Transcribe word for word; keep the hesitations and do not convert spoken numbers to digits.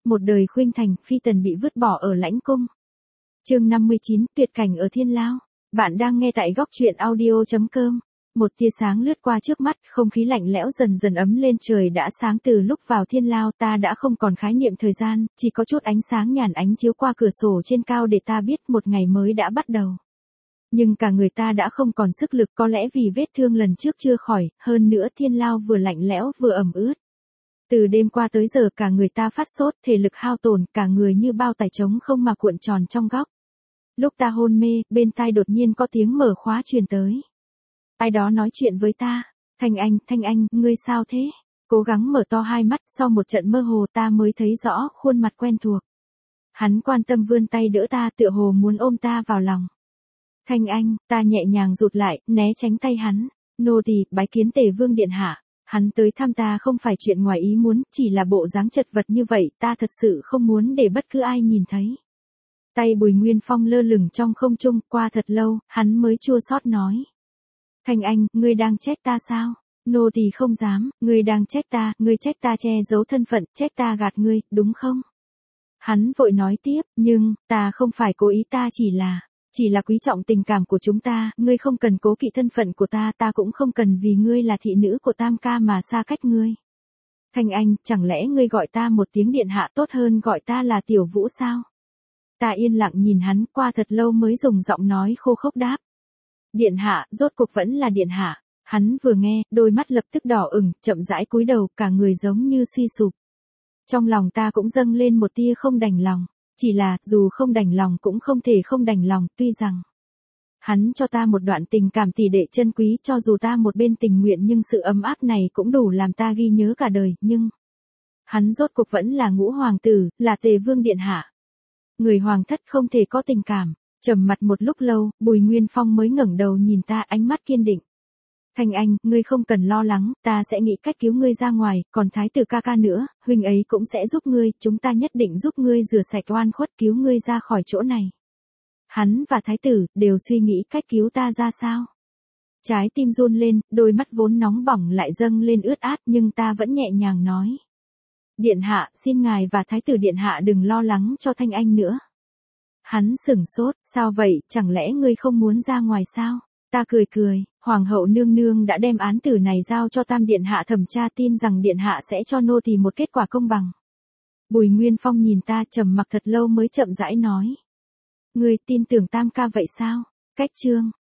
một đời khuynh thành, phi tần bị vứt bỏ ở lãnh cung. Chương năm mươi chín, tuyệt cảnh ở Thiên Lao. Bạn đang nghe tại góc truyện audio chấm com. Một tia sáng lướt qua trước mắt, không khí lạnh lẽo dần dần ấm lên, trời đã sáng. Từ lúc vào Thiên Lao, ta đã không còn khái niệm thời gian, chỉ có chút ánh sáng nhàn ánh chiếu qua cửa sổ trên cao để ta biết một ngày mới đã bắt đầu. Nhưng cả người ta đã không còn sức lực, có lẽ vì vết thương lần trước chưa khỏi, hơn nữa Thiên Lao vừa lạnh lẽo vừa ẩm ướt. Từ đêm qua tới giờ cả người ta phát sốt, thể lực hao tổn, cả người như bao tải trống không mà cuộn tròn trong góc. Lúc ta hôn mê, bên tai đột nhiên có tiếng mở khóa truyền tới. Ai đó nói chuyện với ta. Thanh Anh, Thanh Anh, ngươi sao thế? Cố gắng mở to hai mắt, sau một trận mơ hồ ta mới thấy rõ khuôn mặt quen thuộc. Hắn quan tâm vươn tay đỡ ta, tựa hồ muốn ôm ta vào lòng. Thanh Anh, ta nhẹ nhàng rụt lại, né tránh tay hắn. Nô tỳ bái kiến Tề Vương điện hạ. Hắn tới thăm ta không phải chuyện ngoài ý muốn, chỉ là bộ dáng chật vật như vậy, ta thật sự không muốn để bất cứ ai nhìn thấy. Tay Bùi Nguyên Phong lơ lửng trong không trung, qua thật lâu, hắn mới chua xót nói. Thanh Anh, ngươi đang trách ta sao? Nô tỳ không dám, ngươi đang trách ta, ngươi trách ta che giấu thân phận, trách ta gạt ngươi, đúng không? Hắn vội nói tiếp, nhưng, ta không phải cố ý, ta chỉ là, chỉ là quý trọng tình cảm của chúng ta, ngươi không cần cố kỵ thân phận của ta, ta cũng không cần vì ngươi là thị nữ của Tam ca mà xa cách ngươi. Thanh Anh, chẳng lẽ ngươi gọi ta một tiếng điện hạ tốt hơn gọi ta là Tiểu Vũ sao? Ta yên lặng nhìn hắn, qua thật lâu mới dùng giọng nói khô khốc đáp. Điện hạ, rốt cuộc vẫn là điện hạ. Hắn vừa nghe, đôi mắt lập tức đỏ ửng, chậm rãi cúi đầu, cả người giống như suy sụp. Trong lòng ta cũng dâng lên một tia không đành lòng. Chỉ là, dù không đành lòng cũng không thể không đành lòng, tuy rằng hắn cho ta một đoạn tình cảm tỷ đệ chân quý, cho dù ta một bên tình nguyện nhưng sự ấm áp này cũng đủ làm ta ghi nhớ cả đời, nhưng hắn rốt cuộc vẫn là ngũ hoàng tử, là Tề Vương điện hạ. Người hoàng thất không thể có tình cảm. Trầm mặt một lúc lâu, Bùi Nguyên Phong mới ngẩng đầu nhìn ta, ánh mắt kiên định. Thanh Anh, ngươi không cần lo lắng, ta sẽ nghĩ cách cứu ngươi ra ngoài, còn thái tử ca ca nữa, huynh ấy cũng sẽ giúp ngươi, chúng ta nhất định giúp ngươi rửa sạch oan khuất, cứu ngươi ra khỏi chỗ này. Hắn và thái tử, đều suy nghĩ cách cứu ta ra sao. Trái tim run lên, đôi mắt vốn nóng bỏng lại dâng lên ướt át, nhưng ta vẫn nhẹ nhàng nói. Điện hạ, xin ngài và thái tử điện hạ đừng lo lắng cho Thanh Anh nữa. Hắn sửng sốt, sao vậy, chẳng lẽ ngươi không muốn ra ngoài sao? Ta cười cười, hoàng hậu nương nương đã đem án tử này giao cho Tam điện hạ thẩm tra, tin rằng điện hạ sẽ cho nô tỳ một kết quả công bằng. Bùi Nguyên Phong nhìn ta trầm mặc thật lâu mới chậm rãi nói. Ngươi tin tưởng Tam ca vậy sao? Cách chương